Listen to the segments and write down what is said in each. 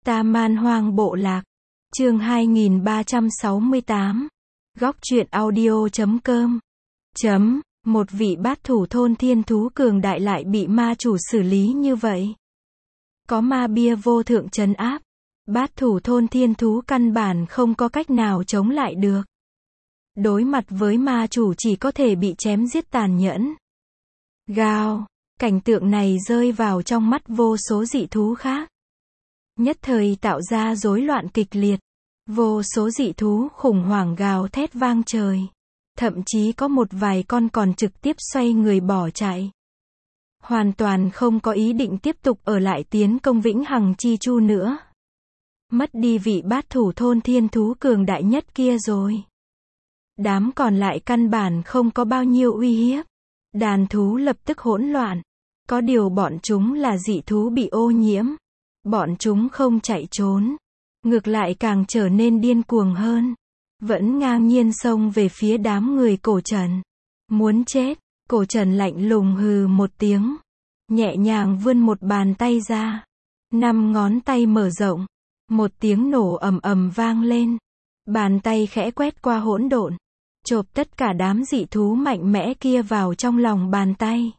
Ta Man Hoang Bộ Lạc. Chương 2368. Góc truyện audio.com. Một vị bát thủ thôn thiên thú cường đại lại bị ma chủ xử lý như vậy. Có ma bia vô thượng trấn áp, bát thủ thôn thiên thú căn bản không có cách nào chống lại được. Đối mặt với ma chủ chỉ có thể bị chém giết tàn nhẫn. Gào, cảnh tượng này rơi vào trong mắt vô số dị thú khác. Nhất thời tạo ra rối loạn kịch liệt. Vô số dị thú khủng hoảng gào thét vang trời. Thậm chí có một vài con còn trực tiếp xoay người bỏ chạy. Hoàn toàn không có ý định tiếp tục ở lại tiến công Vĩnh Hằng Chi Chu nữa. Mất đi vị bát thủ thôn thiên thú cường đại nhất kia rồi. Đám còn lại căn bản không có bao nhiêu uy hiếp. Đàn thú lập tức hỗn loạn. Có điều bọn chúng là dị thú bị ô nhiễm. Bọn chúng không chạy trốn. Ngược lại càng trở nên điên cuồng hơn. Vẫn ngang nhiên xông về phía đám người Cổ Trần. Muốn chết. Cổ Trần lạnh lùng hừ một tiếng. Nhẹ nhàng vươn một bàn tay ra. 5 ngón tay mở rộng. Một tiếng nổ ầm ầm vang lên. Bàn tay khẽ quét qua hỗn độn. Chộp tất cả đám dị thú mạnh mẽ kia vào trong lòng bàn tay.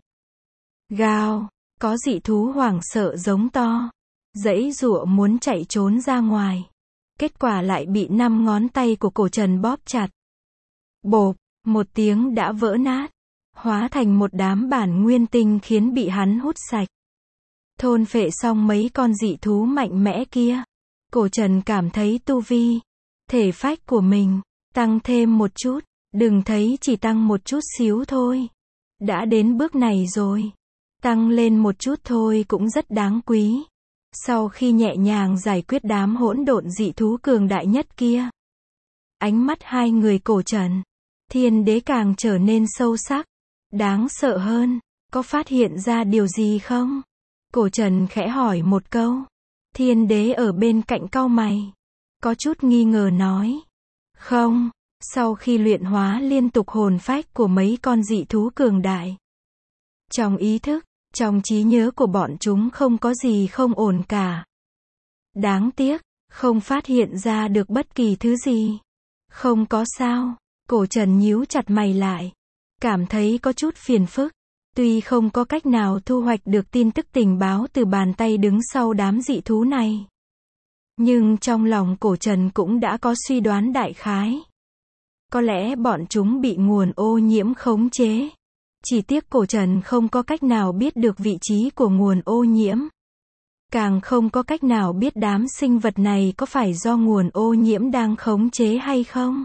Gào. Có dị thú hoảng sợ giống to. Giãy giụa muốn chạy trốn ra ngoài. Kết quả lại bị 5 ngón tay của Cổ Trần bóp chặt. Bộp, một tiếng đã vỡ nát. Hóa thành một đám bản nguyên tinh khiến bị hắn hút sạch. Thôn phệ xong mấy con dị thú mạnh mẽ kia. Cổ Trần cảm thấy tu vi, thể phách của mình, tăng thêm một chút. Đừng thấy chỉ tăng một chút xíu thôi. Đã đến bước này rồi. Tăng lên một chút thôi cũng rất đáng quý. Sau khi nhẹ nhàng giải quyết đám hỗn độn dị thú cường đại nhất kia. Ánh mắt hai người Cổ Trần, Thiên Đế càng trở nên sâu sắc. Đáng sợ hơn, có phát hiện ra điều gì không? Cổ Trần khẽ hỏi một câu. Thiên Đế ở bên cạnh cau mày. Có chút nghi ngờ nói. Không, sau khi luyện hóa liên tục hồn phách của mấy con dị thú cường đại. Trong ý thức, trong trí nhớ của bọn chúng không có gì không ổn cả. Đáng tiếc, không phát hiện ra được bất kỳ thứ gì. Không có sao. Cổ Trần nhíu chặt mày lại. Cảm thấy có chút phiền phức. Tuy không có cách nào thu hoạch được tin tức tình báo từ bàn tay đứng sau đám dị thú này. Nhưng trong lòng Cổ Trần cũng đã có suy đoán đại khái. Có lẽ bọn chúng bị nguồn ô nhiễm khống chế. Chỉ tiếc Cổ Trần không có cách nào biết được vị trí của nguồn ô nhiễm. Càng không có cách nào biết đám sinh vật này có phải do nguồn ô nhiễm đang khống chế hay không.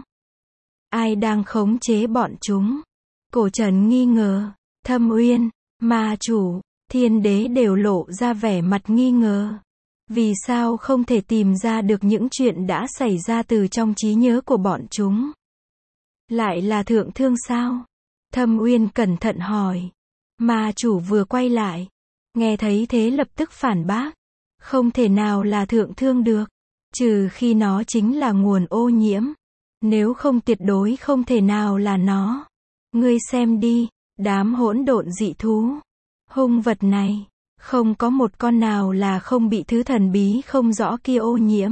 Ai đang khống chế bọn chúng? Cổ Trần nghi ngờ. Thâm Uyên, ma chủ, Thiên Đế đều lộ ra vẻ mặt nghi ngờ. Vì sao không thể tìm ra được những chuyện đã xảy ra từ trong trí nhớ của bọn chúng? Lại là Thượng Thương sao? Thâm Uyên cẩn thận hỏi. Ma chủ vừa quay lại. Nghe thấy thế lập tức phản bác. Không thể nào là Thượng Thương được. Trừ khi nó chính là nguồn ô nhiễm. Nếu không tuyệt đối không thể nào là nó. Ngươi xem đi. Đám hỗn độn dị thú. Hung vật này. Không có một con nào là không bị thứ thần bí không rõ kia ô nhiễm.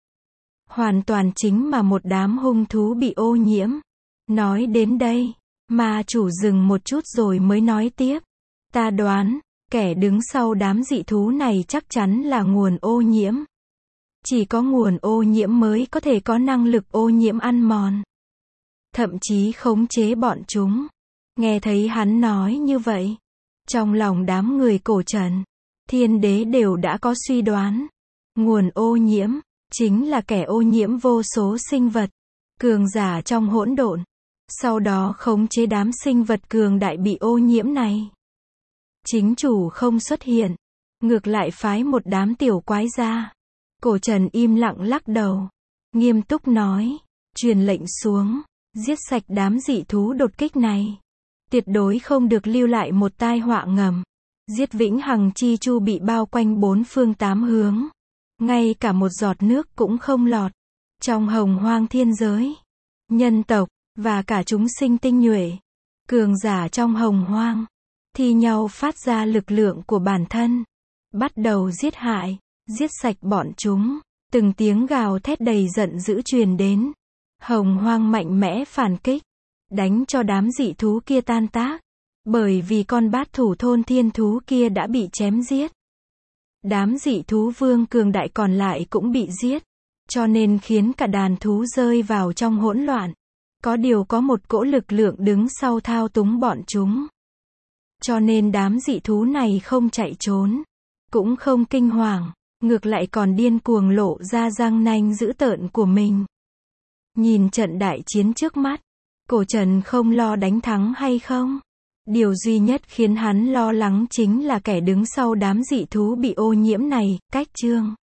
Hoàn toàn chính mà một đám hung thú bị ô nhiễm. Nói đến đây. Ma chủ dừng một chút rồi mới nói tiếp. Ta đoán, kẻ đứng sau đám dị thú này chắc chắn là nguồn ô nhiễm. Chỉ có nguồn ô nhiễm mới có thể có năng lực ô nhiễm ăn mòn. Thậm chí khống chế bọn chúng. Nghe thấy hắn nói như vậy. Trong lòng đám người Cổ Trần, Thiên Đế đều đã có suy đoán. Nguồn ô nhiễm, chính là kẻ ô nhiễm vô số sinh vật. Cường giả trong hỗn độn. Sau đó khống chế đám sinh vật cường đại bị ô nhiễm này. Chính chủ không xuất hiện. Ngược lại phái một đám tiểu quái ra. Cổ Trần im lặng lắc đầu. Nghiêm túc nói. Truyền lệnh xuống. Giết sạch đám dị thú đột kích này. Tuyệt đối không được lưu lại một tai họa ngầm. Giết Vĩnh Hằng Chi Chu bị bao quanh 4 phương 8 hướng. Ngay cả một giọt nước cũng không lọt. Trong hồng hoang thiên giới. Nhân tộc. Và cả chúng sinh tinh nhuệ, cường giả trong hồng hoang, thi nhau phát ra lực lượng của bản thân, bắt đầu giết hại, giết sạch bọn chúng. Từng tiếng gào thét đầy giận dữ truyền đến. Hồng Hoang mạnh mẽ phản kích, đánh cho đám dị thú kia tan tác. Bởi vì con bát thủ thôn thiên thú kia đã bị chém giết. Đám dị thú vương cường đại còn lại cũng bị giết. Cho nên khiến cả đàn thú rơi vào trong hỗn loạn. Có điều có một cỗ lực lượng đứng sau thao túng bọn chúng. Cho nên đám dị thú này không chạy trốn, cũng không kinh hoàng, ngược lại còn điên cuồng lộ ra răng nanh dữ tợn của mình. Nhìn trận đại chiến trước mắt, Cổ Trần không lo đánh thắng hay không. Điều duy nhất khiến hắn lo lắng chính là kẻ đứng sau đám dị thú bị ô nhiễm này, Cách Trương.